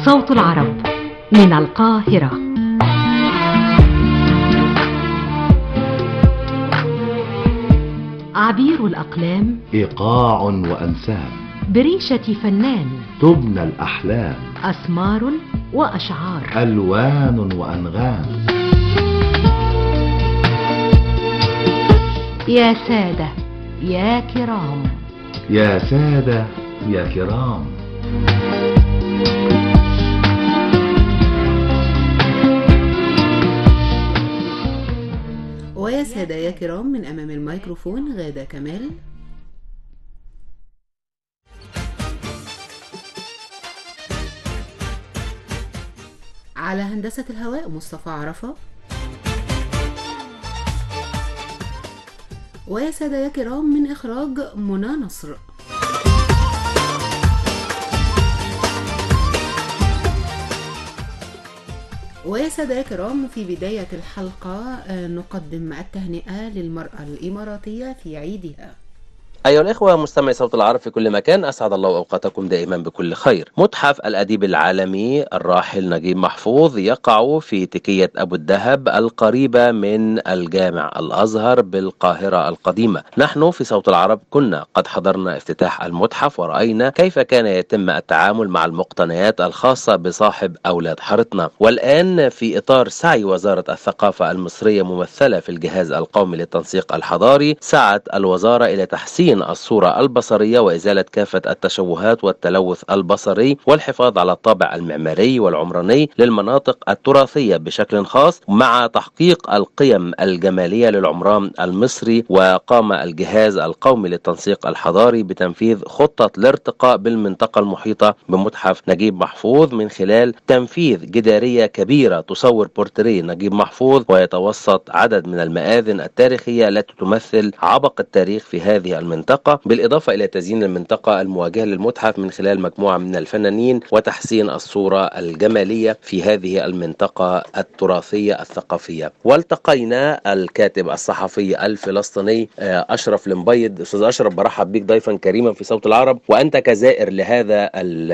صوت العرب من القاهرة. عبير الأقلام، إيقاع وأنسام، بريشة فنان، تبنى الأحلام، أسمار وأشعار، ألوان وأنغام. يا سادة يا كرام، يا سادة يا كرام. ويا سادة يا كرام، من أمام الميكروفون غادة كمال. على هندسة الهواء مصطفى عرفة. ويا سادة يا كرام من إخراج منى نصر. ويا سادة يا كرام، في بداية الحلقة نقدم التهنئة للمرأة الإماراتية في عيدها. أيها الإخوة مستمعي صوت العرب في كل مكان، أسعد الله أوقاتكم دائما بكل خير. متحف الأديب العالمي الراحل نجيب محفوظ يقع في تكية أبو الدهب القريبة من الجامع الأزهر بالقاهرة القديمة. نحن في صوت العرب كنا قد حضرنا افتتاح المتحف ورأينا كيف كان يتم التعامل مع المقتنيات الخاصة بصاحب أولاد حارتنا، والآن في إطار سعي وزارة الثقافة المصرية ممثلة في الجهاز القومي للتنسيق الحضاري، سعت الوزارة إلى تحسين الصورة البصرية وإزالة كافة التشوهات والتلوث البصري والحفاظ على الطابع المعماري والعمراني للمناطق التراثية بشكل خاص، مع تحقيق القيم الجمالية للعمران المصري. وقام الجهاز القومي للتنسيق الحضاري بتنفيذ خطة الارتقاء بالمنطقة المحيطة بمتحف نجيب محفوظ من خلال تنفيذ جدارية كبيرة تصور بورتريه نجيب محفوظ، ويتوسط عدد من المآذن التاريخية التي تمثل عبق التاريخ في هذه المنطقة، بالإضافة إلى تزيين المنطقة المواجهة للمتحف من خلال مجموعة من الفنانين وتحسين الصورة الجمالية في هذه المنطقة التراثية الثقافية. والتقينا الكاتب الصحفي الفلسطيني أشرف المبيض. أستاذ أشرف، برحب بك ضيفا كريما في صوت العرب، وأنت كزائر لهذا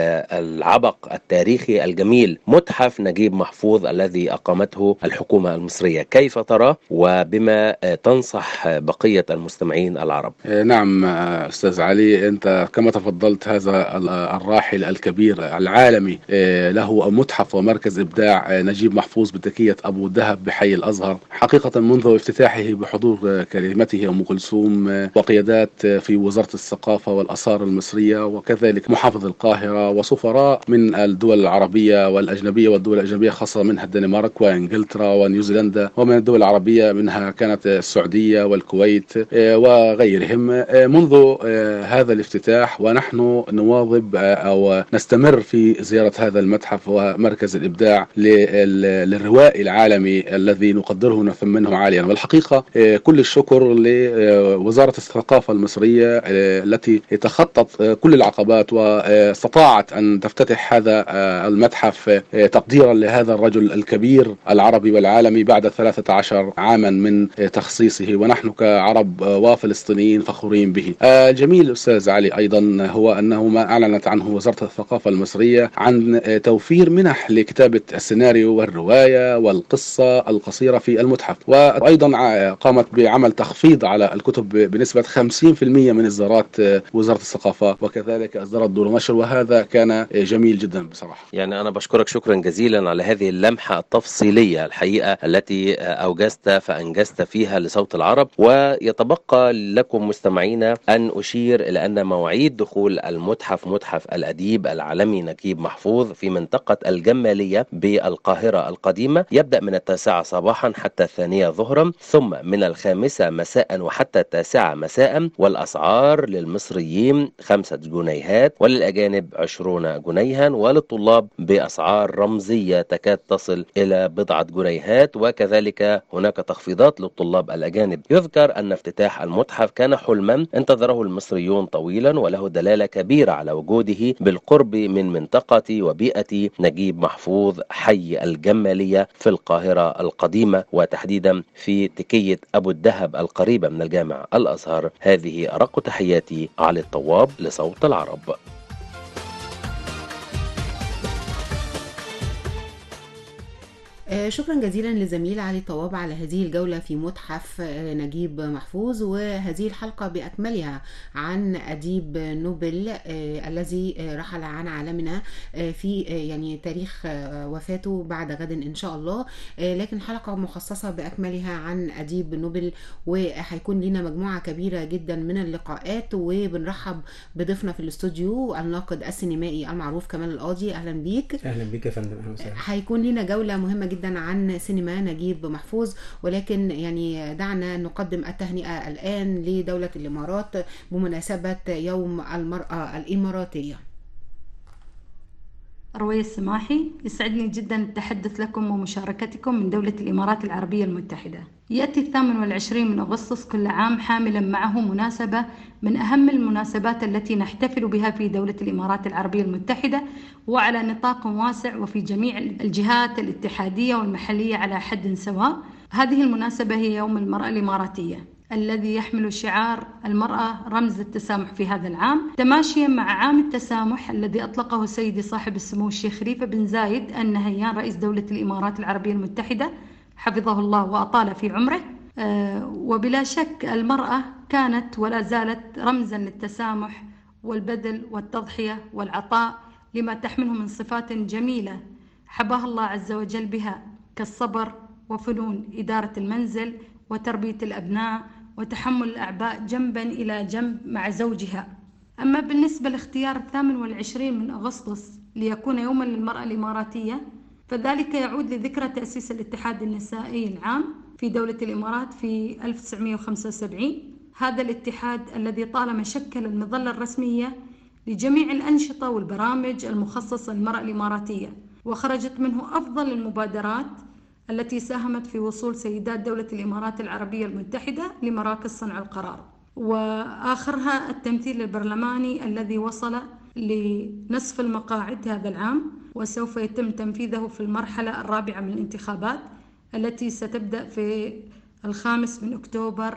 العبق التاريخي الجميل متحف نجيب محفوظ الذي أقامته الحكومة المصرية. كيف ترى وبما تنصح بقية المستمعين العرب؟ نعم أستاذ علي، أنت كما تفضلت، هذا الراحل الكبير العالمي له متحف ومركز إبداع نجيب محفوظ بتكية أبو الدهب بحي الأزهر. حقيقة منذ افتتاحه بحضور كلمته أم كلثوم وقيادات في وزارة الثقافة والآثار المصرية، وكذلك محافظ القاهرة وسفراء من الدول العربية والأجنبية والدول الأجنبية، خاصة منها الدنمارك وإنجلترا ونيوزيلندا، ومن الدول العربية منها كانت السعودية والكويت وغيرهم. منذ هذا الافتتاح ونحن نواظب أو نستمر في زيارة هذا المتحف ومركز الإبداع للروائي العالمي الذي نقدره ونثمنه عاليا. والحقيقة كل الشكر لوزارة الثقافة المصرية التي تخطت كل العقبات واستطاعت أن تفتتح هذا المتحف تقديرا لهذا الرجل الكبير العربي والعالمي بعد 13 عاما من تخصيصه، ونحن كعرب وفلسطينيين فخورين به. جميل أستاذ علي أيضا هو أنه ما أعلنت عنه وزارة الثقافة المصرية عن توفير منح لكتابة السيناريو والرواية والقصة القصيرة في المتحف، وأيضا قامت بعمل تخفيض على الكتب بنسبة 50% من إصدارات وزارة الثقافة، وكذلك أصدرت دور نشر، وهذا كان جميل جدا بصراحة. يعني أنا بشكرك شكرا جزيلا على هذه اللمحة التفصيلية الحقيقة التي أوجزت فأنجزت فيها لصوت العرب. ويتبقى لكم مستمعينا أن أشير إلى أن مواعيد دخول المتحف، متحف الأديب العالمي نجيب محفوظ في منطقة الجمالية بالقاهرة القديمة، يبدأ من 9 صباحا حتى 2 ظهرا، ثم من 5 مساء وحتى 9 مساء. والأسعار للمصريين 5 جنيهات، وللأجانب 20 جنيها، وللطلاب بأسعار رمزية تكاد تصل إلى 1 جنيهات. وكذلك هناك تخفيضات للطلاب الأجانب. يذكر أن افتتاح المتحف كان حلما انتظره المصريون طويلا، وله دلالة كبيرة على وجوده بالقرب من منطقة وبيئة نجيب محفوظ حي الجمالية في القاهرة القديمة، وتحديدا في تكية أبو الدهب القريبة من الجامع الأزهر. هذه أرق تحياتي، علي الطواب لصوت العرب. شكرا جزيلا لزميل علي طواب على هذه الجولة في متحف نجيب محفوظ، وهذه الحلقة بأكملها عن أديب نوبل الذي رحل عن عالمنا في يعني تاريخ وفاته بعد غد إن شاء الله، لكن حلقة مخصصة بأكملها عن أديب نوبل، وهيكون لنا مجموعة كبيرة جدا من اللقاءات. وبنرحب بضيفنا في الاستوديو الناقد السينمائي المعروف كمال القاضي. أهلا بيك. أهلا بيك يا فندم. أهلا وسهلا. هيكون لنا جولة مهمة جدا عن سينما نجيب محفوظ، ولكن يعني دعنا نقدم التهنئة الآن لدولة الإمارات بمناسبة يوم المرأة الإماراتية. روية السماحي، يسعدني جدا التحدث لكم ومشاركتكم من دولة الإمارات العربية المتحدة. يأتي 28 من أغسطس كل عام حاملا معه مناسبة من أهم المناسبات التي نحتفل بها في دولة الإمارات العربية المتحدة، وعلى نطاق واسع وفي جميع الجهات الاتحادية والمحلية على حد سواء. هذه المناسبة هي يوم المرأة الإماراتية، الذي يحمل شعار المرأة رمز التسامح في هذا العام، تماشيا مع عام التسامح الذي أطلقه سيدي صاحب السمو الشيخ خليفة بن زايد آل نهيان رئيس دولة الإمارات العربية المتحدة حفظه الله وأطال في عمره. وبلا شك المرأة كانت ولا زالت رمزا للتسامح والبذل والتضحية والعطاء لما تحمله من صفات جميلة حباها الله عز وجل بها، كالصبر وفنون إدارة المنزل وتربية الأبناء وتحمل الأعباء جنبا إلى جنب مع زوجها. أما بالنسبة لاختيار 28 من أغسطس ليكون يوما للمرأة الإماراتية، فذلك يعود لذكرى تأسيس الاتحاد النسائي العام في دولة الإمارات في 1975. هذا الاتحاد الذي طالما شكل المظلة الرسمية لجميع الأنشطة والبرامج المخصصة للمرأة الإماراتية، وخرجت منه أفضل المبادرات التي ساهمت في وصول سيدات دولة الإمارات العربية المتحدة لمراكز صنع القرار، وآخرها التمثيل البرلماني الذي وصل لنصف المقاعد هذا العام، وسوف يتم تنفيذه في المرحلة الرابعة من الانتخابات التي ستبدأ في 5 من أكتوبر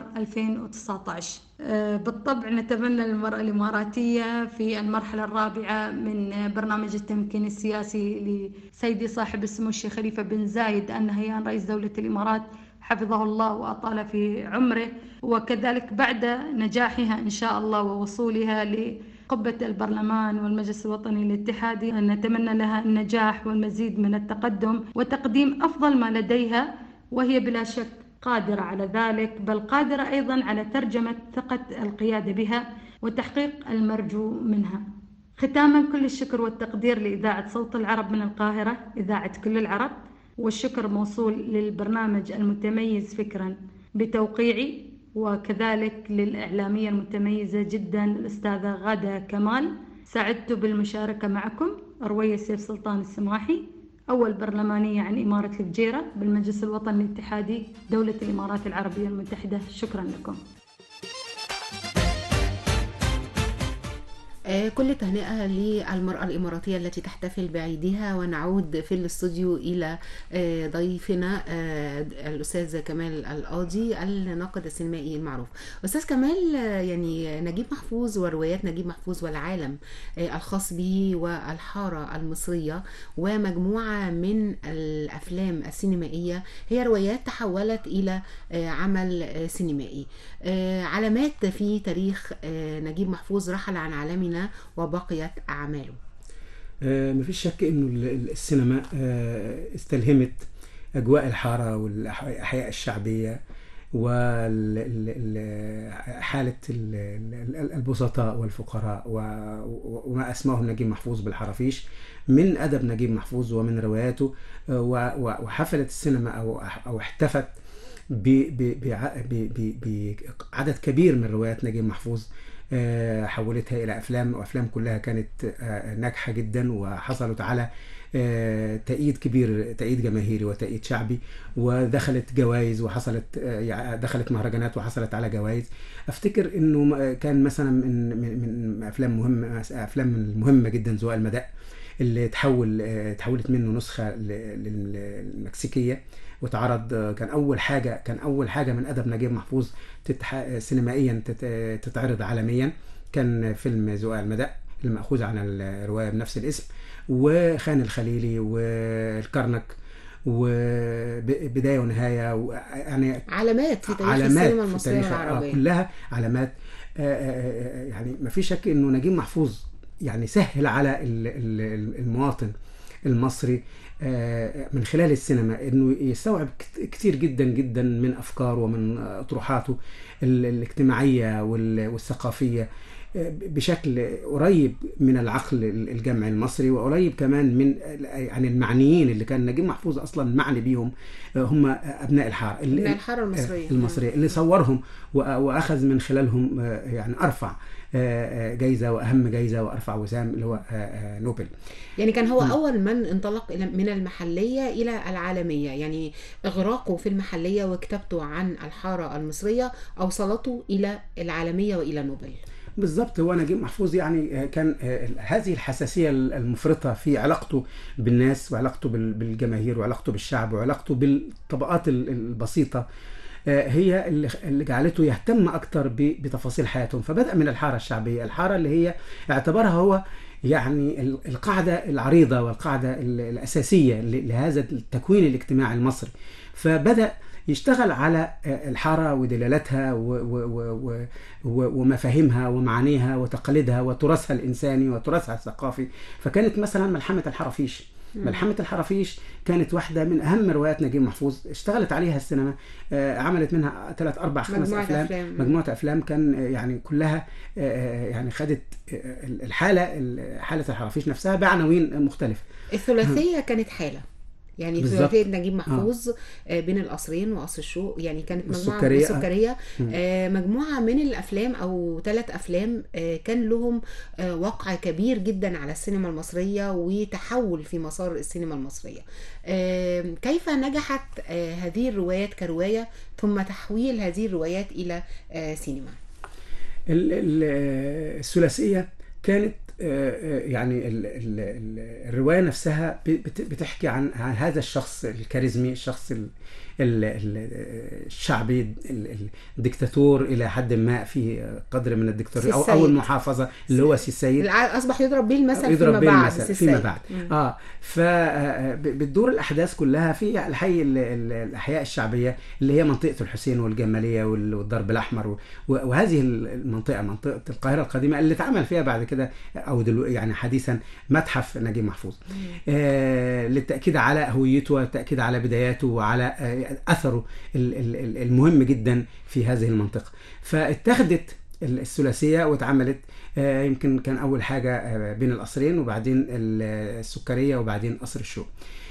2019. بالطبع نتمنى للمرأة الإماراتية في المرحلة الرابعة من برنامج التمكين السياسي لسيدي صاحب السمو الشيخ خليفة بن زايد آل نهيان رئيس دولة الإمارات حفظه الله وأطال في عمره، وكذلك بعد نجاحها إن شاء الله ووصولها لقبة البرلمان والمجلس الوطني الاتحادي، نتمنى لها النجاح والمزيد من التقدم وتقديم أفضل ما لديها، وهي بلا شك قادرة على ذلك، بل قادرة أيضا على ترجمة ثقة القيادة بها وتحقيق المرجو منها. ختاما، كل الشكر والتقدير لإذاعة صوت العرب من القاهرة، إذاعة كل العرب، والشكر موصول للبرنامج المتميز فكرا بتوقيعي، وكذلك للإعلامية المتميزة جدا الأستاذة غادة كمال. سعدت بالمشاركة معكم. روية سيف سلطان السماحي، أول برلمانية عن إمارة الفجيرة بالمجلس الوطني الاتحادي دولة الإمارات العربية المتحدة. شكرا لكم. كل تهنئة للمرأة الإماراتية التي تحتفل بعيدها. ونعود في الاستوديو إلى ضيفنا الأستاذ كمال القاضي الناقد السينمائي المعروف. أستاذ كمال، يعني نجيب محفوظ وروايات نجيب محفوظ والعالم الخاص به والحارة المصرية ومجموعة من الأفلام السينمائية هي روايات تحولت إلى عمل سينمائي، علامات في تاريخ نجيب محفوظ رحل عن عالمنا وبقيت أعماله. مفيش شك إنه السينما استلهمت أجواء الحارة والأحياء الشعبية وحالة البسطاء والفقراء وما أسماه نجيب محفوظ بالحرافيش من أدب نجيب محفوظ ومن رواياته. وحفلت السينما أو احتفت بعدد كبير من روايات نجيب محفوظ، حولتها إلى أفلام، وأفلام كلها كانت ناجحة جدا وحصلت على تأييد كبير، تأييد جماهيري وتأييد شعبي، ودخلت جوائز وحصلت دخلت مهرجانات وحصلت على جوائز. أفتكر إنه كان مثلا من أفلام مهمة، أفلام مهمة جدا زواء المداء اللي تحولت منه نسخة للمكسيكية وتعرض. كان أول حاجة من أدب نجيب محفوظ سينمائيا تتعرض عالميا، كان فيلم زواء المداء المأخوذ عن الرواية بنفس الاسم، وخان الخليلي والكرنك وبدايه ونهايه، يعني علامات في تاريخ علامات السينما في المصرية تاريخ والعربية. كلها علامات. يعني ما في شك انه نجيب محفوظ يعني سهل على المواطن المصري من خلال السينما انه يستوعب كتير جدا جدا من افكاره ومن اطروحاته الاجتماعيه والثقافيه بشكل قريب من العقل الجمعي المصري، وقريب كمان من يعني المعنيين اللي كان نجيب محفوظ اصلا معني بيهم هم ابناء الحاره، ابناء الحاره المصريه اللي صورهم واخذ من خلالهم يعني ارفع جايزه واهم جايزه وارفع وسام اللي هو نوبل. يعني كان هو اول من انطلق من المحليه الى العالميه، يعني اغراقه في المحليه وكتابته عن الحاره المصريه اوصلته الى العالميه والى نوبل. بالضبط. هو نجيب محفوظ يعني كان هذه الحساسية المفرطة في علاقته بالناس وعلاقته بالجماهير وعلاقته بالشعب وعلاقته بالطبقات البسيطة هي اللي جعلته يهتم أكتر بتفاصيل حياتهم. فبدأ من الحارة الشعبية، الحارة اللي هي اعتبرها هو يعني القاعدة العريضة والقاعدة الأساسية لهذا التكوين الاجتماعي المصري. فبدأ يشتغل على الحارة ودلالاتها ومفاهيمها ومعانيها وتقاليدها وتراثها الإنساني وتراثها الثقافي. فكانت مثلا ملحمة الحرافيش. ملحمة الحرافيش كانت واحدة من أهم روايات نجيب محفوظ، اشتغلت عليها السينما، عملت منها 3 4 5 أفلام، مجموعة أفلام كان يعني كلها يعني خدت حالة الحرافيش نفسها بعناوين مختلفة. الثلاثية كانت حالة، يعني ثلاثية نجيب محفوظ بين القصرين وقصر الشوق، يعني كانت مجموعة السكرية مجموعة من الأفلام أو 3 أفلام كان لهم وقع كبير جدا على السينما المصرية وتحول في مسار السينما المصرية. كيف نجحت هذه الروايات كرواية ثم تحويل هذه الروايات إلى سينما؟ الثلاثية كانت يعني الرواية نفسها بتحكي عن هذا الشخص الكاريزمي، الشخص الشعبي الدكتاتور إلى حد ما، في قدر من الدكتاتورية أو المحافظة اللي هو سي السيد، أصبح يضرب به المثل فيما بعد. فبتدور الأحداث كلها في الأحياء الشعبية اللي هي منطقة الحسين والجمالية والضرب الأحمر، وهذه المنطقة منطقة القاهرة القديمة اللي اتعمل فيها بعد كده أو يعني حديثا متحف نجيب محفوظ للتأكيد على هويته والتأكيد على بداياته وعلى أثره المهم جدا في هذه المنطقة. فاتخذت الثلاثية واتعملت يمكن كان أول حاجة بين القصرين وبعدين السكرية وبعدين قصر الشوق.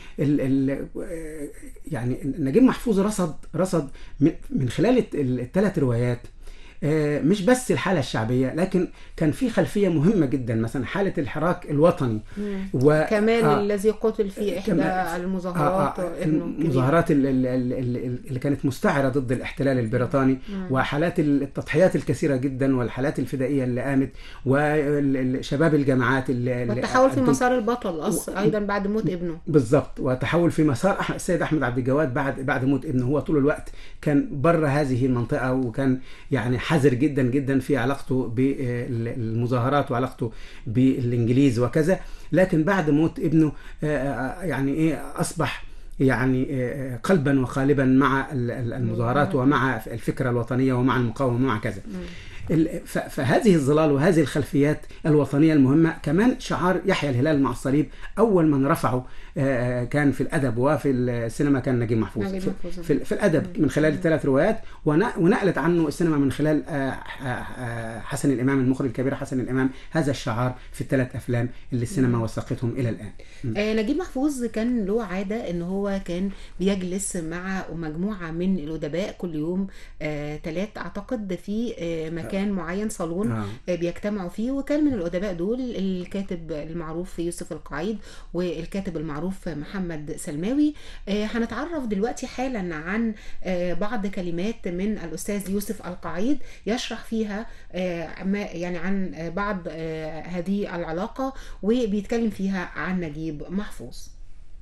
يعني نجيب محفوظ رصد من خلال ال3 روايات مش بس الحالة الشعبية، لكن كان في خلفية مهمة جدا، مثلا حالة الحراك الوطني كمان الذي قتل في إحدى المظاهرات المظاهرات اللي كانت مستعرة ضد الاحتلال البريطاني، وحالات التضحيات الكثيرة جدا والحالات الفدائية اللي قامت وشباب الجامعات والتحول في مسار البطل أيضا بعد موت ابنه. بالضبط، وتحول في مسار السيد أحمد عبد الجواد بعد موت ابنه. هو طول الوقت كان بره هذه المنطقة، وكان يعني حذر جدا جدا في علاقته بالمظاهرات وعلاقته بالإنجليز وكذا. لكن بعد موت ابنه يعني أصبح يعني قلبا وقالبا مع المظاهرات ومع الفكرة الوطنية ومع المقاومة ومع كذا. فهذه الظلال وهذه الخلفيات الوطنية المهمة. كمان شعار يحيى الهلال مع الصليب أول من رفعه كان في الأدب وفي السينما كان نجيب محفوظ. في الأدب من خلال ال3 روايات، ونقلت عنه السينما من خلال حسن الإمام المخرج الكبير حسن الإمام هذا الشعار في ال3 أفلام اللي السينما وثقتهم إلى الآن. نجيب محفوظ كان له عادة إن هو كان بيجلس مع مجموعة من الأدباء كل يوم 3 أعتقد في مكان معين، صالون بيجتمعوا فيه. وكان من الأدباء دول الكاتب المعروف يوسف القعيد والكاتب المعروف محمد سلماوي. هنتعرف دلوقتي حالا عن بعض كلمات من الأستاذ يوسف القعيد يشرح فيها يعني عن بعض هذه العلاقة، وبيتكلم فيها عن نجيب محفوظ.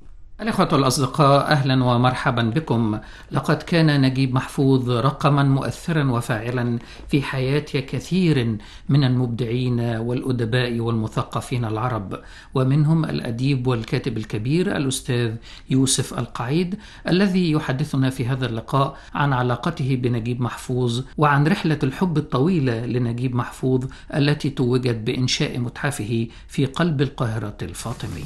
الإخوة الأصدقاء، أهلا ومرحبا بكم. لقد كان نجيب محفوظ رقما مؤثرا وفاعلا في حياة كثير من المبدعين والأدباء والمثقفين العرب، ومنهم الأديب والكاتب الكبير الأستاذ يوسف القعيد، الذي يحدثنا في هذا اللقاء عن علاقته بنجيب محفوظ وعن رحلة الحب الطويلة لنجيب محفوظ التي توجت بإنشاء متحفه في قلب القاهرة الفاطمي.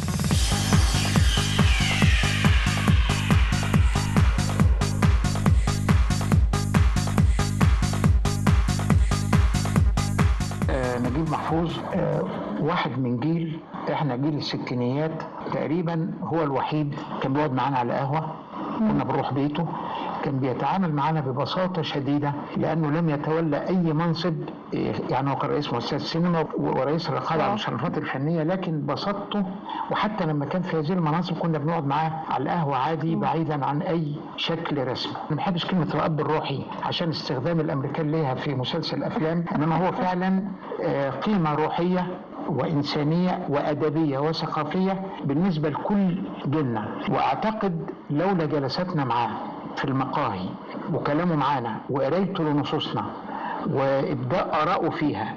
نجيب محفوظ واحد من جيل، احنا جيل الستينيات تقريبا، هو الوحيد كان بيقعد معانا على قهوة، كنا بنروح بيته، كان بيتعامل معنا ببساطة شديدة لأنه لم يتولى أي منصب. يعني هو كان رئيس مؤسسة السينما ورئيس الرقابة على المصنفات الفنية، لكن بساطته، وحتى لما كان في هذه المناصب كنا بنقعد معاه على القهوة عادي بعيدا عن أي شكل رسمي. ما بحبش كلمة الأب الروحي عشان استخدام الأمريكان ليها في مسلسل أفلام، إنما هو فعلا قيمة روحية وإنسانية وأدبية وثقافية بالنسبة لكل جيلنا. وأعتقد لولا جلساتنا معاه في المقاهي وكلامه معانا وقرايته لنصوصنا وإبداء آرائه فيها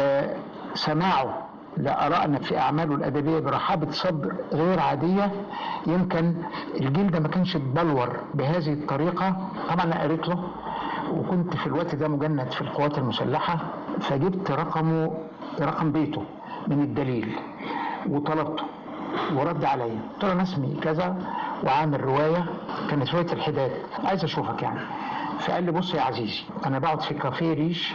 وسماعه لآرائنا في أعماله الأدبية برحابة صدر غير عادية، يمكن الجيل ده ما كانش اتبلور بهذه الطريقة. طبعا أنا قريت له وكنت في الوقت ده مجند في القوات المسلحة، فجبت رقم بيته من الدليل وطلبته ورد عليا، قلت له أنا اسمي كذا وعامل رواية، كانت رواية الحداد، عايز أشوفك يعني. فقال لي بص يا عزيزي، أنا بقعد في كافيه ريش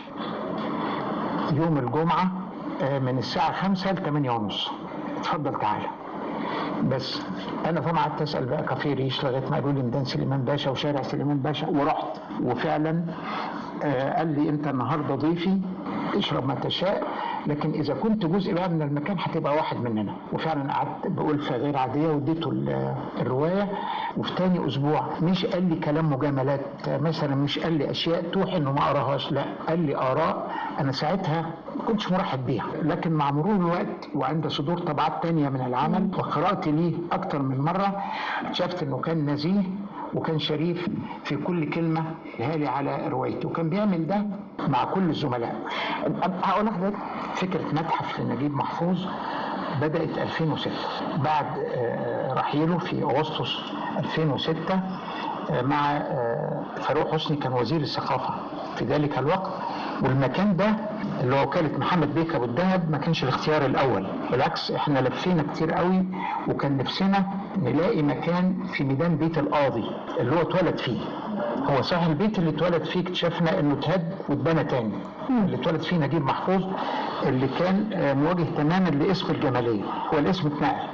يوم الجمعة من الساعة 5 ل8:30، اتفضل تعالى. بس أنا طبعا قعدت أسأل بقى كافيه ريش لغاية ما قالوا لي ميدان سليمان باشا وشارع سليمان باشا، ورحت وفعلا قال لي أنت النهاردة ضيفي، اشرب ما تشاء، لكن إذا كنت جزء بقى من المكان هتبقى واحد مننا. وفعلا قعدت بألفة غير عادية واديته الرواية، وفي تاني أسبوع مش قال لي كلام مجاملات مثلا، مش قال لي أشياء توحي إنه ما قراهاش، لا قال لي آراء أنا ساعتها ما كنتش مرحب بيها، لكن مع مرور الوقت وعند صدور طبعات تانية من العمل وقراءتي ليه أكتر من مرة، شفت إنه كان نزيه وكان شريف في كل كلمة هالي على روايته، وكان بيعمل ده مع كل الزملاء. هقول لحضرتك فكرة متحف لنجيب محفوظ بدأت 2006 بعد رحيله في أغسطس 2006 مع فاروق حسني، كان وزير الثقافة في ذلك الوقت. والمكان ده اللي هو وكالة محمد بيك أبو الدهب ما كانش الاختيار الأول، بالعكس احنا لفينا كتير قوي، وكان نفسنا نلاقي مكان في ميدان بيت القاضي اللي هو اتولد فيه. هو صحيح البيت اللي اتولد فيه اكتشفنا انه اتهد واتبنى تاني، اللي اتولد فيه نجيب محفوظ اللي كان مواجه تماما لاسم الجمالية، هو الاسم اتنقل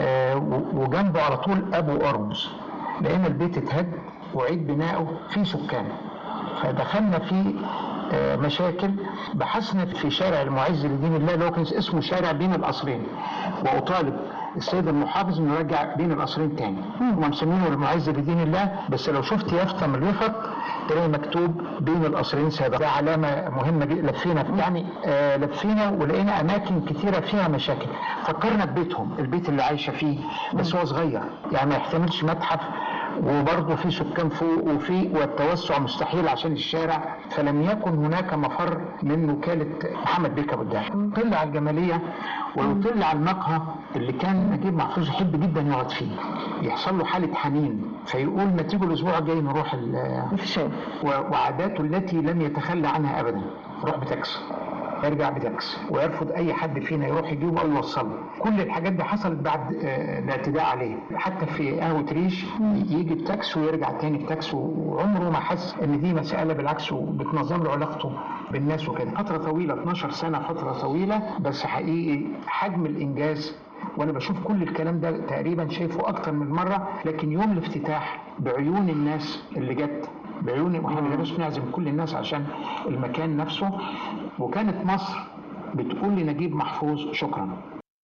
وجنبه على طول ابو ارمز، لان البيت اتهد وعيد بناؤه في سكان، فدخلنا في مشاكل. بحثنا في شارع المعز لدين الله اللي هو كان اسمه شارع بين القصرين، واطالب السيد المحافظ انه يرجع بين القصرين تاني، هم مسمينه المعز لدين الله، بس لو شفت يافطه من اليافط تلاقي مكتوب بين القصرين سابقا، ده علامه مهمه جدا. لفينا يعني لفينا ولقينا اماكن كتيره فيها مشاكل، فكرنا ببيتهم، البيت اللي عايشه فيه، بس هو صغير يعني ما يحتملش متحف، وبرضه في سكان فوق والتوسع مستحيل عشان الشارع، فلم يكن هناك مفر من وكالة محمد بيك أبو الدهب. طلع على الجمالية وطلع على المقهى اللي كان نجيب محفوظ يحب جدا يقعد فيه، يحصل له حالة حنين فيقول ما تيجوا الأسبوع الجاي نروح الشام، وعاداته التي لم يتخلى عنها أبدا، روح بتاكسي يرجع بتاكسي، ويرفض اي حد فينا يروح يجيبه او يوصله. كل الحاجات دي حصلت بعد الاعتداء عليه، حتى في قهوه ريش يجي بتاكسي ويرجع تاني بتاكسي، وعمره ما حس ان دي مساله، بالعكس وبتنظم له علاقته بالناس وكده. فتره طويله 12 سنه، فتره طويله، بس حقيقي حجم الانجاز، وانا بشوف كل الكلام ده تقريبا شايفه اكتر من مره، لكن يوم الافتتاح بعيون الناس اللي جت، بعيون واحنا بنجلس نعزم كل الناس عشان المكان نفسه، وكانت مصر بتقول لنجيب محفوظ شكرا.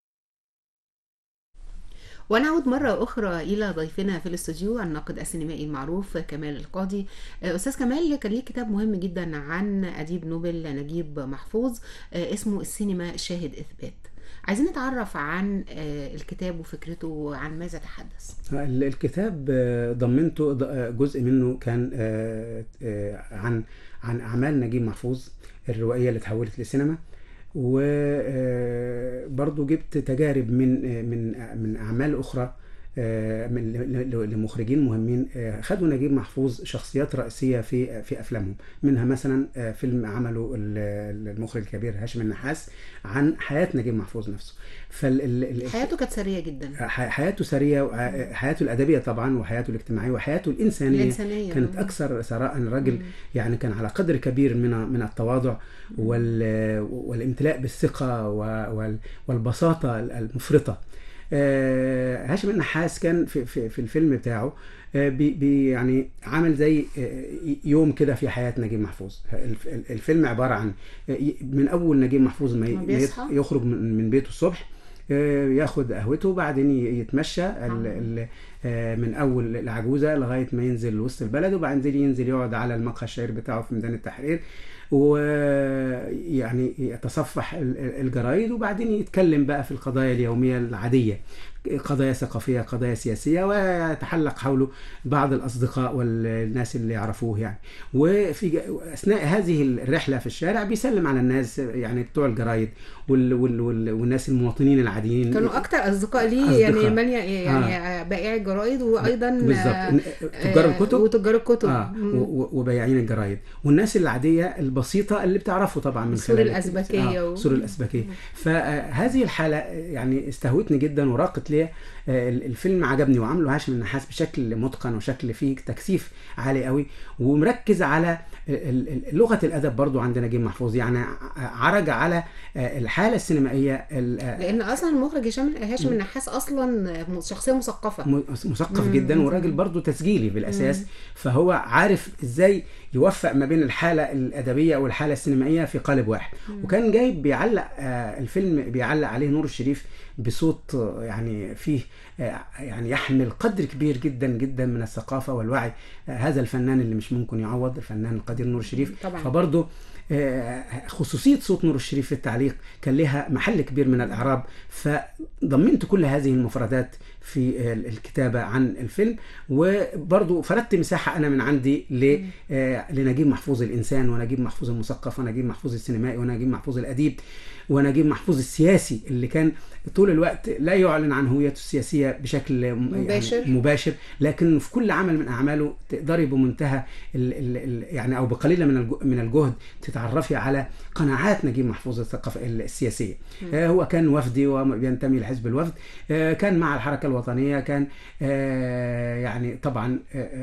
ونعود مرة أخرى إلى ضيفنا في الاستوديو الناقد السينمائي المعروف كمال القاضي. أستاذ كمال، كان ليه كتاب مهم جدا عن أديب نوبل نجيب محفوظ اسمه السينما شاهد إثبات. عايزين نتعرف عن الكتاب وفكرته وعن ماذا تحدث. الكتاب ضمنته جزء منه كان عن أعمال نجيب محفوظ الروائية اللي تحولت لسينما، وبرضو جبت تجارب من أعمال أخرى لمخرجين مهمين خدوا نجيب محفوظ شخصيات رئيسية في أفلامهم. منها مثلا فيلم عمله المخرج الكبير هاشم النحاس عن حياة نجيب محفوظ نفسه. حياته كانت سرية جدا، حياته سرية، حياته الأدبية طبعا، وحياته الاجتماعية، وحياته الإنسانية كانت أكثر ثراء. الرجل يعني كان على قدر كبير من التواضع والامتلاء بالثقة والبساطة المفرطة. هاشم النحاس كان في الفيلم بتاعه يعني عمل زي يوم كده في حياة نجيب محفوظ. الفيلم عبارة عن من أول نجيب محفوظ ما يخرج من بيته الصبح، ياخد قهوته وبعدين يتمشى من أول العجوزة لغاية ما ينزل وسط البلد، وبعدين ينزل يقعد على المقهى الشهير بتاعه في ميدان التحرير، ويعني يتصفح الجرايد، وبعدين يتكلم بقى في القضايا اليومية العادية، قضايا ثقافية، قضايا سياسية، ويتحلق حوله بعض الأصدقاء والناس اللي يعرفوه يعني. وفي أثناء هذه الرحلة في الشارع بيسلم على الناس يعني بتوع الجرايد والناس المواطنين العاديين. كانوا أكتر أصدقاء ليه يعني بائعي الجرايد، وأيضا تجار الكتب وتجار الكتب وبياعين الجرايد، والناس العادية البسيطة اللي بتعرفه طبعا من خلال الأزبكية سور الأزبكية. فهذه الحالة يعني استهوتني جدا وراقت لي. الفيلم عجبني، وعمله هاشم النحاس بشكل متقن وشكل فيه تكثيف عالي قوي، ومركز على لغة الأدب برضو عند نجيب محفوظ، يعني عرج على الحالة السينمائية، لأن أصلا المخرج هاشم النحاس أصلا شخصية مثقف جدا، وراجل برضو تسجيلي بالأساس. فهو عارف إزاي يوفق ما بين الحالة الأدبية والحالة السينمائية في قالب واحد. وكان جايب بيعلق الفيلم بيعلق عليه نور الشريف بصوت يعني فيه يعني يحمل قدر كبير جدا جدا من الثقافة والوعي. هذا الفنان اللي مش ممكن يعوض، الفنان القدير نور الشريف طبعا. فبرضه خصوصية صوت نور الشريف في التعليق كان لها محل كبير من الإعراب. فضمنت كل هذه المفردات في الكتابة عن الفيلم، وبرضو فردت مساحة أنا من عندي لنجيب محفوظ الإنسان، ونجيب محفوظ المثقف، ونجيب محفوظ السينمائي، ونجيب محفوظ الأديب، ونجيب محفوظ السياسي اللي كان طول الوقت لا يعلن عن هويته السياسية بشكل مباشر، لكن في كل عمل من أعماله تقدري بمنتهى يعني أو بقليل من الجهد تتعرفي على قناعات نجيب محفوظ الثقافة السياسية. هو كان وفدي وبينتمي لحزب الوفد، كان مع الحركة الوطنية، كان يعني طبعا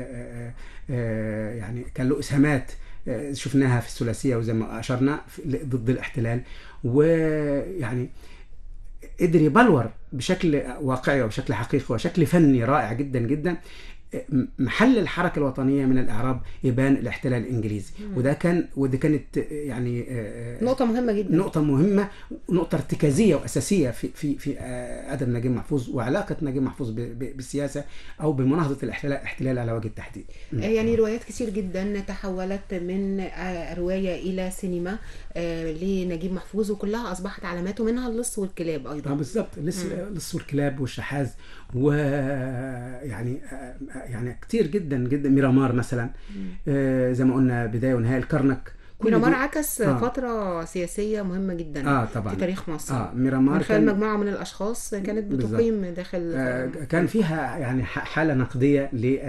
يعني كان له إسهامات شفناها في الثلاثية وزي ما أشرنا ضد الاحتلال، ويعني قدر يبلور بشكل واقعي وبشكل حقيقي وشكل فني رائع جدا جدا محل الحركة الوطنية من الإعراب يبان الاحتلال الإنجليزي. ودي كانت يعني نقطة مهمة جدا، نقطة مهمة، نقطة ارتكازية وأساسية في أدب نجيب محفوظ وعلاقة نجيب محفوظ بالسياسة أو بمناهضة الاحتلال على وجه التحديد. يعني روايات كتير جدا تحولت من رواية إلى سينما لنجيب محفوظ، وكلها أصبحت علاماته، منها اللص والكلاب أيضا. بالضبط، اللص والكلاب والشحاذ، ويعني كتير جدا جدا. ميرامار مثلا، زي ما قلنا بداية ونهاية، الكرنك. ميرامار عكس فترة سياسية مهمة جدا طبعا في تاريخ مصر. ميرامار من خلال مجموعة من الأشخاص كانت بتقيم داخل كان فيها يعني حالة نقدية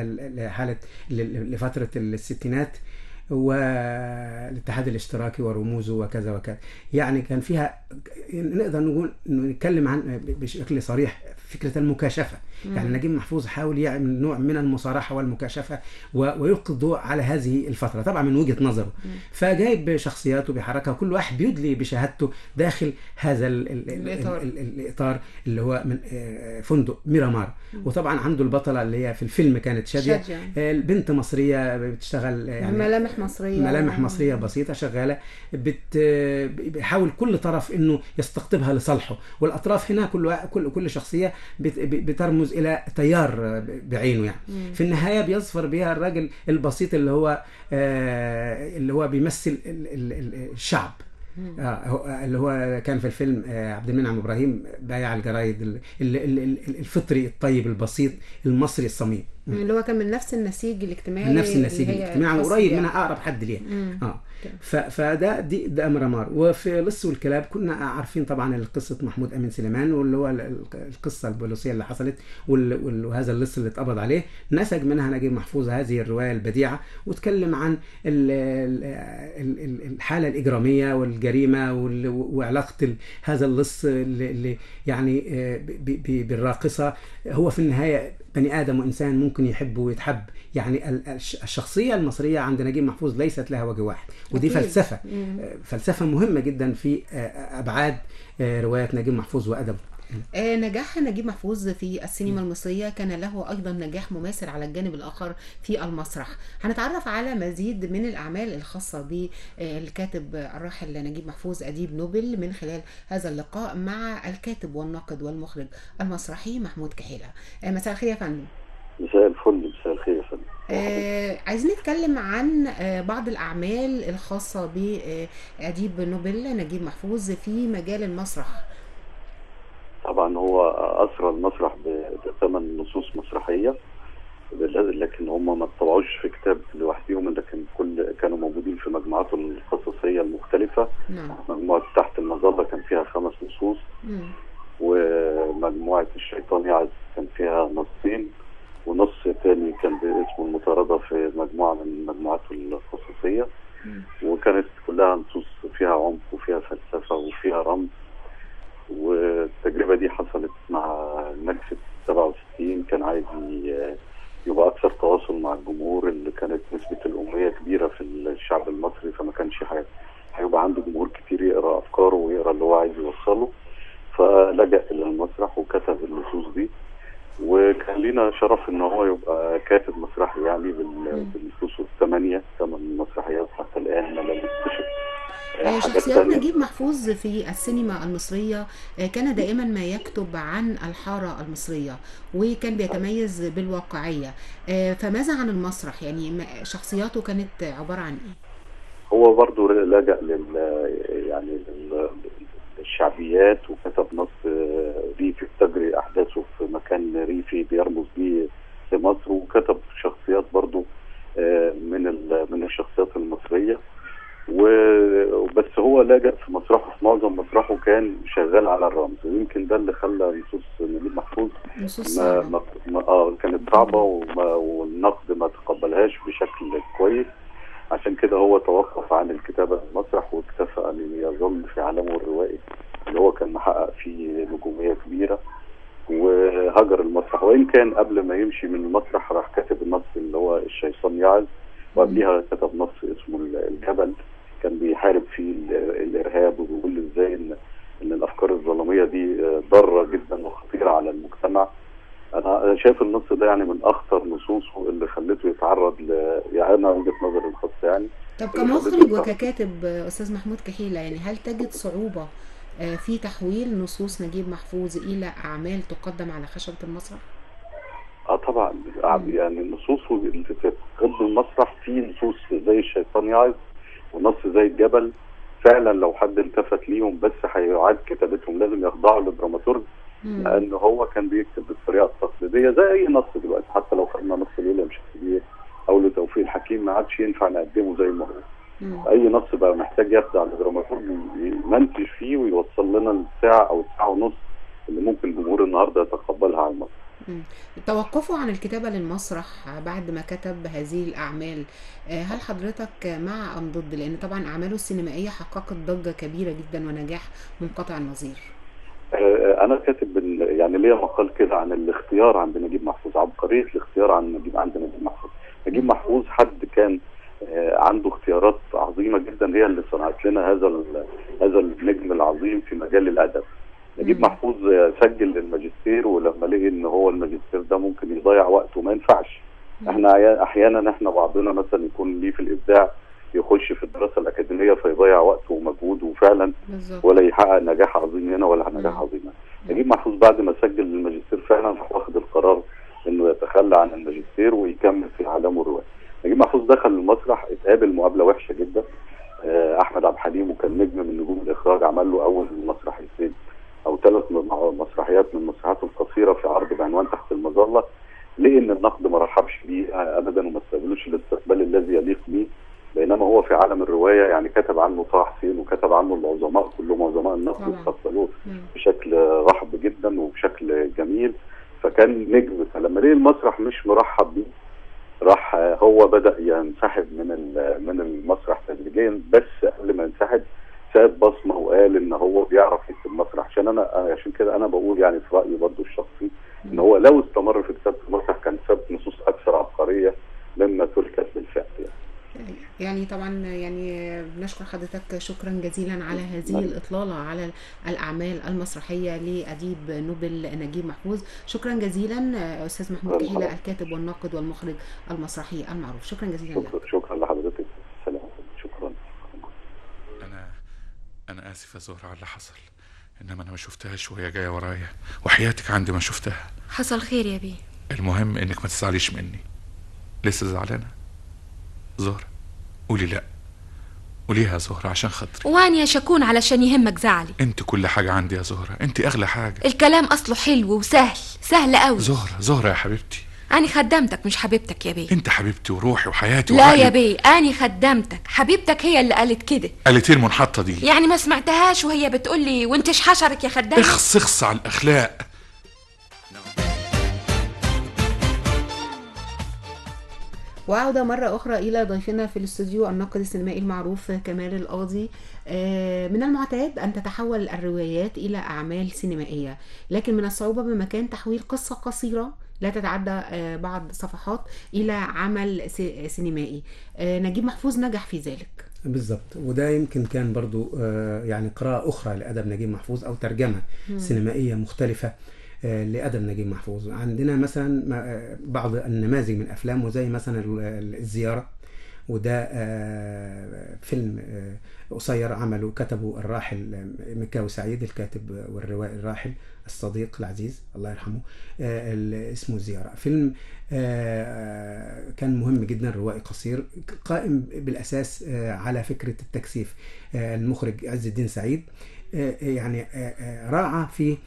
لفترة الستينات والاتحاد الاشتراكي ورموزه وكذا وكذا. يعني كان فيها نقدر نقول نتكلم عن بشكل صريح فكرة المكاشفة. يعني نجيب محفوظ حاول يعمل نوع من المصارحة والمكاشفة ويلقي الضوء على هذه الفترة طبعا من وجهة نظره. فجايب شخصياته بحركة، كل واحد بيدلي بشهادته داخل هذا الإطار اللي هو من فندق ميرامار. وطبعا عنده البطلة اللي هي في الفيلم كانت شادية، البنت مصرية بتشتغل يعني ملامح مصرية بسيطة شغالة، بيحاول كل طرف انه يستقطبها لصالحه، والاطراف هنا كل شخصية بترمز الى تيار بعينه. يعني في النهاية بيظفر بها الراجل البسيط اللي هو بيمثل الشعب، اللي هو كان في الفيلم عبد المنعم إبراهيم بايع الجرايد الفطري الطيب البسيط المصري الصميم، اللي هو كان من نفس النسيج الاجتماعي، من نفس النسيج الاجتماعي قريب منها، اقرب حد ليها. فده ده امر مار. وفي لص والكلاب كنا عارفين طبعا قصه محمود امين سليمان، واللي هو القصه البوليسيه اللي حصلت، وهذا اللص اللي اتقبض عليه نسج منها نجيب محفوظ هذه الروايه البديعه، وتكلم عن الحاله الاجراميه والجريمه وعلاقه هذا اللص اللي يعني بالراقصه. هو في النهايه بني آدم وإنسان ممكن يحب ويتحب. يعني الشخصية المصرية عند نجيب محفوظ ليست لها وجه واحد، ودي فلسفة، فلسفة مهمة جدا في أبعاد رواية نجيب محفوظ وأدبه. نجاح نجيب محفوظ في السينما المصرية كان له أيضا نجاح مماثل على الجانب الآخر في المسرح. هنتعرف على مزيد من الأعمال الخاصة بالكاتب الراحل نجيب محفوظ أديب نوبل من خلال هذا اللقاء مع الكاتب والناقد والمخرج المسرحي محمود كحيلة. مساء الخير يا فندم. مساء الفل. مساء الخير يا فندم. عايزين نتكلم عن بعض الأعمال الخاصة بأديب نوبل نجيب محفوظ في مجال المسرح. طبعا هو أسرى المسرح بثمان نصوص مسرحية، لكن هم ما اتطبعوش في كتاب لوحدهم، لكن كانوا موجودين في مجموعاته القصصية المختلفة. مجموعة تحت المظلة كان فيها 5 نصوص، ومجموعة الشيطان يعز كان فيها نصين، ونص تاني كان باسمه المطاردة في مجموعة من مجموعاته القصصية، وكانت كلها نصوص فيها عمق وفيها فلسفة وفيها رمز. والتجربة دي حصلت مع نكسة 67، كان عايز يبقى أكثر تواصل مع الجمهور، اللي كانت نسبة الأمية كبيرة في الشعب المصري، فما كانش هيبقى عنده جمهور كتير يقرأ أفكاره ويقرأ اللي هو عايز يوصله، فلجأ إلى المسرح وكتب النصوص دي. وكان لنا شرف ان هو يبقى كاتب مسرحي يعني بالنصوص 8 مسرحيات حتى الان ما لم يكتشف. شخصيات نجيب محفوظ في السينما المصرية كان دائما ما يكتب عن الحارة المصرية، وكان بيتميز بالواقعية. فماذا عن المسرح؟ يعني شخصياته كانت عبارة عن ايه؟ هو برضو لجأ الشعبيات، وكتب نص ريفي بتجري احداثه في مكان ريفي بيرمز بيه لمصر، وكتب شخصيات برضو من الشخصيات المصريه. وبس هو لجأ في مسرحه، في معظم مسرحه كان شغال على الرمز، ويمكن ده اللي خلى نصوص نجيب محفوظ كانت صعبه والنقد ما تقبلهاش بشكل كويس. عشان كده هو توقف عن الكتابة المسرح، واكتفى أن يظل في عالمه الروائي اللي هو كان محقق فيه نجومية كبيرة، وهجر المسرح. وإن كان قبل ما يمشي من المسرح راح كاتب النص اللي هو الشيطان يعز، وقبليها كتب نص اسمه الجبل، كان بيحارب فيه الإرهاب، وبيقول إزاي إن الأفكار الظلامية دي ضارة جدا وخطيرة على المجتمع. أنا شايف النص ده يعني من أخطر نصوصه اللي خلته يتعرض يعني أنا وجهة نظري الخاصة يعني. طب كمخرج وككاتب أستاذ محمود كحيلة، يعني هل تجد صعوبة في تحويل نصوص نجيب محفوظ إلى أعمال تقدم على خشبة المسرح؟ طبعا يعني نصوصه في قلب المسرح في نصوص زي الشيطان يعز ونص زي الجبل، فعلا لو حد التفت ليهم بس هيعاد كتابتهم، لازم يخضعوا للدراماتورج، لأن هو كان بيكتب بالطريقة التقليدية زي أي نص دلوقتي. حتى لو خدنا نص ويليام شكسبير أو لتوفيق الحكيم ما عادش ينفع نقدمه زي ما هو. أي نص بقى محتاج يخضع لدراماتورج يمنتج فيه ويوصل لنا الساعة أو الساعة ونص اللي ممكن الجمهور النهارده يتقبلها على المسرح. توقفه عن الكتابة للمسرح بعد ما كتب هذه الأعمال، هل حضرتك مع أم ضد؟ لأن طبعا أعماله السينمائية حققت ضجة كبيرة جدا ونجاح منقطع النظير. أنا كاتب يعني ليا مقال كده عن الاختيار عند نجيب محفوظ، عبقرية الاختيار عند نجيب محفوظ. نجيب محفوظ حد كان عنده اختيارات عظيمة جدا، هي اللي صنعت لنا هذا النجم العظيم في مجال الأدب. نجيب محفوظ سجل الماجستير، ولما لقي ان هو الماجستير ده ممكن يضيع وقته وما ينفعش. احنا احيانا بعضنا مثلا يكون ليه في الابداع يخش في الدراسه الاكاديميه فيضيع وقته ومجهوده وفعلا ولا يحقق نجاح عظيم هنا ولا نجاح عظيم هنا. نجيب محفوظ بعد ما سجل الماجستير فعلا واخد القرار انه يتخلى عن الماجستير ويكمل في عالمه الروائي. نجيب محفوظ دخل المسرح، اتقابل مقابله وحشه جدا. احمد عبد الحليم، وكان نجم من نجوم النقد فصلوه بشكل رحب جدا وبشكل جميل، فكان نجم. فلما ليه المسرح مش مرحب بيه، راح هو بدأ ينسحب من المسرح تدريجيا، بس قبل ما ينسحب ساب بصمه وقال ان هو بيعرف يكتب مسرح. عشان كده انا بقول يعني في رايي برضه الشخصي ان هو لو استمر في كتابه المسرح كان ساب نصوص اكثر عبقريه مما تركت بالفعل يعني طبعا يعني بنشكر حضرتك شكرا جزيلا على هذه الإطلالة على الأعمال المسرحية لأديب نوبل نجيب محفوظ. شكرا جزيلا أستاذ محمود كهيلة الكاتب والناقد والمخرج المسرحي المعروف. شكرا جزيلا. شكرا لحضرتك. السلام. شكرا. أنا آسف يا زهرة على اللي حصل، إنما أنا ما شفتهاش وهي جاية ورايا، وحياتك عندي ما شفتها. حصل خير يا بيه. المهم إنك ما تزعليش مني. لسه زعلانة زهرة؟ قولي لا، قوليها يا زهرة عشان خاطري. واني يا شكون علشان يهمك زعلي؟ انت كل حاجة عندي يا زهرة، انت اغلى حاجة. الكلام اصله حلو وسهل، سهل قوي. زهرة يا حبيبتي. اني خدمتك مش حبيبتك يا بيه. انت حبيبتي وروحي وحياتي لا وحالي. يا بيه اني خدمتك، حبيبتك هي اللي قالت كده. قالت ايه المنحطة دي؟ يعني ما سمعتهاش وهي بتقولي وانتش حشرك يا خدام؟ اخص على الاخلاق. وعودة مرة أخرى إلى ضيفنا في الاستوديو الناقد السينمائي المعروف كمال القاضي. من المعتاد أن تتحول الروايات إلى أعمال سينمائية، لكن من الصعوبة بمكان تحويل قصة قصيرة لا تتعدى بعض صفحات إلى عمل سينمائي. نجيب محفوظ نجح في ذلك. بالضبط، وده يمكن كان برضو يعني قراءة أخرى لأدب نجيب محفوظ أو ترجمة سينمائية مختلفة لأدب نجيب محفوظ. عندنا مثلا بعض النماذج من أفلامه زي مثلا الزيارة، وده فيلم قصير عمله كتبه الراحل مكاوي سعيد الكاتب والروائي الراحل الصديق العزيز الله يرحمه. اسمه الزيارة. فيلم كان مهم جدا، روائي قصير قائم بالأساس على فكرة التكثيف. المخرج عز الدين سعيد يعني راعى في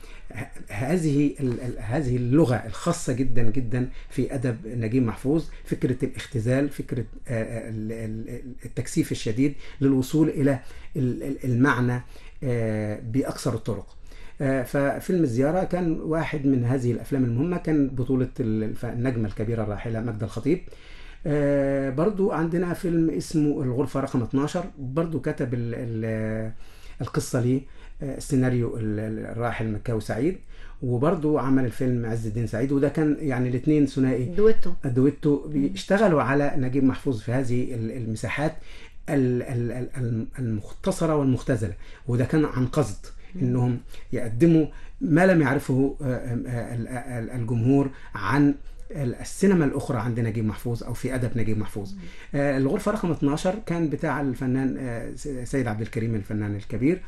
هذه اللغة الخاصة جدا جدا في أدب نجيب محفوظ، فكرة الاختزال، فكرة التكثيف الشديد للوصول إلى المعنى بأكثر الطرق. ففيلم الزيارة كان واحد من هذه الأفلام المهمة، كان بطولة النجمة الكبيرة الراحلة ماجدة الخطيب. برضو عندنا فيلم اسمه الغرفة رقم 12، برضو كتب القصة ليه السيناريو الراحل مكاوي سعيد، وبرضو عمل الفيلم عز الدين سعيد، وده كان يعني الاثنين ثنائي دويتو بيشتغلوا على نجيب محفوظ في هذه المساحات المختصرة والمختزلة، وده كان عن قصد انهم يقدموا ما لم يعرفه الجمهور عن السينما الأخرى عند نجيب محفوظ أو في أدب نجيب محفوظ. الغرفة رقم 12 كان بتاع الفنان سيد عبد الكريم الفنان الكبير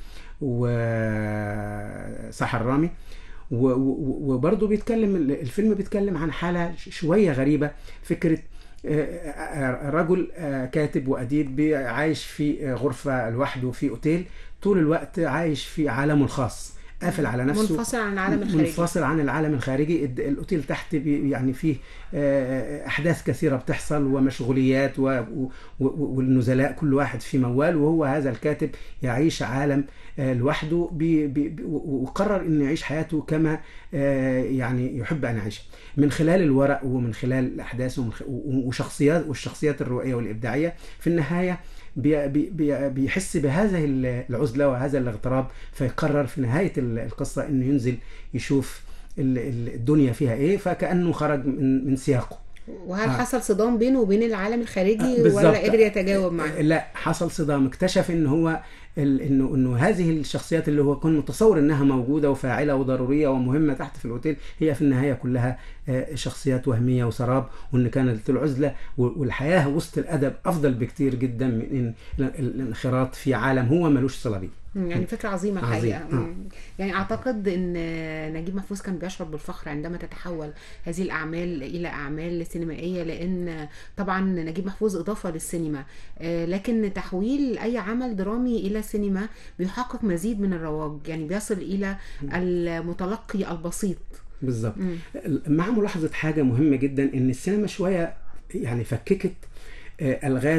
وصح الرامي، وبرضه بيتكلم الفيلم بيتكلم عن حالة شوية غريبة، فكرة رجل كاتب وأديب عايش في غرفة لوحده في أوتيل، طول الوقت عايش في عالمه الخاص، قافل على نفسه، منفصل عن العالم الخارجي. منفصل عن العالم الخارجي. الأوتيل تحت يعني فيه أحداث كثيرة بتحصل ومشغوليات والنزلاء كل واحد في موال، وهو هذا الكاتب يعيش عالم لوحده وقرر أن يعيش حياته كما يعني يحب أن يعيش من خلال الورق ومن خلال الأحداث والشخصيات الروائية والإبداعية. في النهاية بيحس بهذه العزلة وهذا الاغتراب، فيقرر في نهاية القصة انه ينزل يشوف الدنيا فيها ايه، فكأنه خرج من سياقه. وهل حصل صدام بينه وبين العالم الخارجي ولا قدر يتجاوب معه؟ لا، حصل صدام. اكتشف ان هو انه هذه الشخصيات اللي هو كان متصور انها موجودة وفاعلة وضرورية ومهمة تحت في الاوتيل، هي في النهاية كلها شخصيات وهمية وسراب، وان كانت العزلة والحياة وسط الادب افضل بكتير جدا من الانخراط في عالم هو ملوش صلة بيه. يعني فكرة عظيمة الحقيقة. يعني أعتقد أن نجيب محفوظ كان بيشعر بالفخر عندما تتحول هذه الأعمال إلى أعمال سينمائية، لأن طبعا نجيب محفوظ إضافة للسينما، لكن تحويل أي عمل درامي إلى سينما بيحقق مزيد من الرواج، يعني بيصل إلى المتلقي البسيط. بالضبط. مع ملاحظة حاجة مهمة جدا، أن السينما شوية يعني فككت الغاز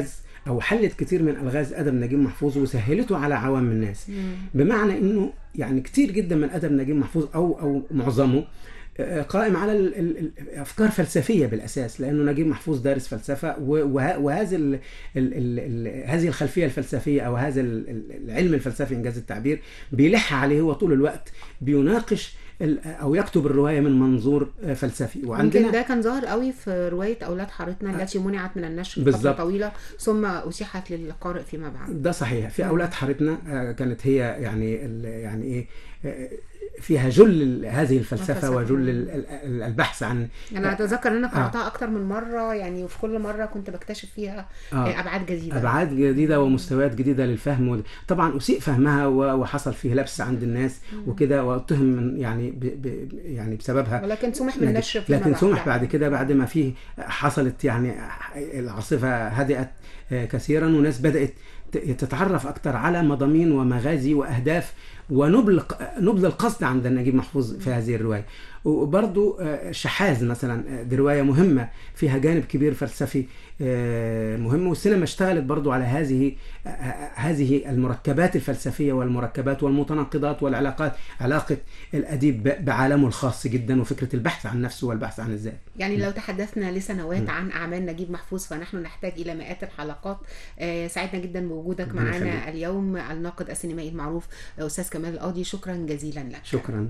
او حلت كتير من الغاز ادب نجيب محفوظ وسهلته على عوام الناس. بمعنى انه يعني كتير جدا من ادب نجيب محفوظ او معظمه قائم على الافكار فلسفيه بالاساس، لانه نجيب محفوظ دارس فلسفه، وهذه هذه الخلفيه الفلسفيه او هذا العلم الفلسفي انجاز التعبير بيلح عليه هو طول الوقت، بيناقش او يكتب الروايه من منظور فلسفي. وعندنا ده كان ظاهر قوي في روايه اولاد حارتنا التي منعت من النشر فتره طويله ثم اتيحت للقارئ فيما بعد. ده صحيح. في اولاد حارتنا كانت هي يعني ايه فيها جل هذه الفلسفه وجل البحث عن. انا اتذكر ان انا قراتها اكتر من مره يعني، وفي كل مره كنت بكتشف فيها ابعاد جديده ومستويات جديده للفهم. طبعا اسيء فهمها وحصل فيه لبس عند الناس وكده، واتهم يعني يعني بسببها، ولكن سمح من النشر لكن سمح بعد كده بعد ما فيه حصلت يعني العاصفه هدأت كثيرا، وناس بدأت تتعرف اكتر على مضامين ومغازي واهداف ونبل القصد عند نجيب محفوظ في هذه الرواية. وبرضو شحاذ مثلا، دي رواية مهمة فيها جانب كبير فلسفي مهم، والسينما اشتغلت برضو على هذه المركبات الفلسفية والمركبات والمتناقضات والعلاقات، علاقة الأديب بعالمه الخاص جدا وفكرة البحث عن نفسه والبحث عن الذات. يعني لو تحدثنا لسنوات عن أعمال نجيب محفوظ فنحن نحتاج إلى مئات الحلقات. سعدنا جدا بوجودك معنا اليوم الناقد السينمائي المعروف أستاذ كمال القاضي، شكرا جزيلا لك. شكرا.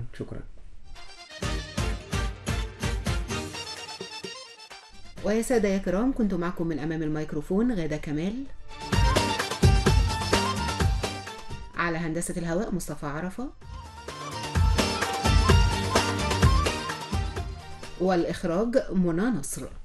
ويا سادة يا كرام، كنت معكم من أمام الميكروفون غادة كمال، على هندسة الهواء مصطفى عرفة، والإخراج منى نصر.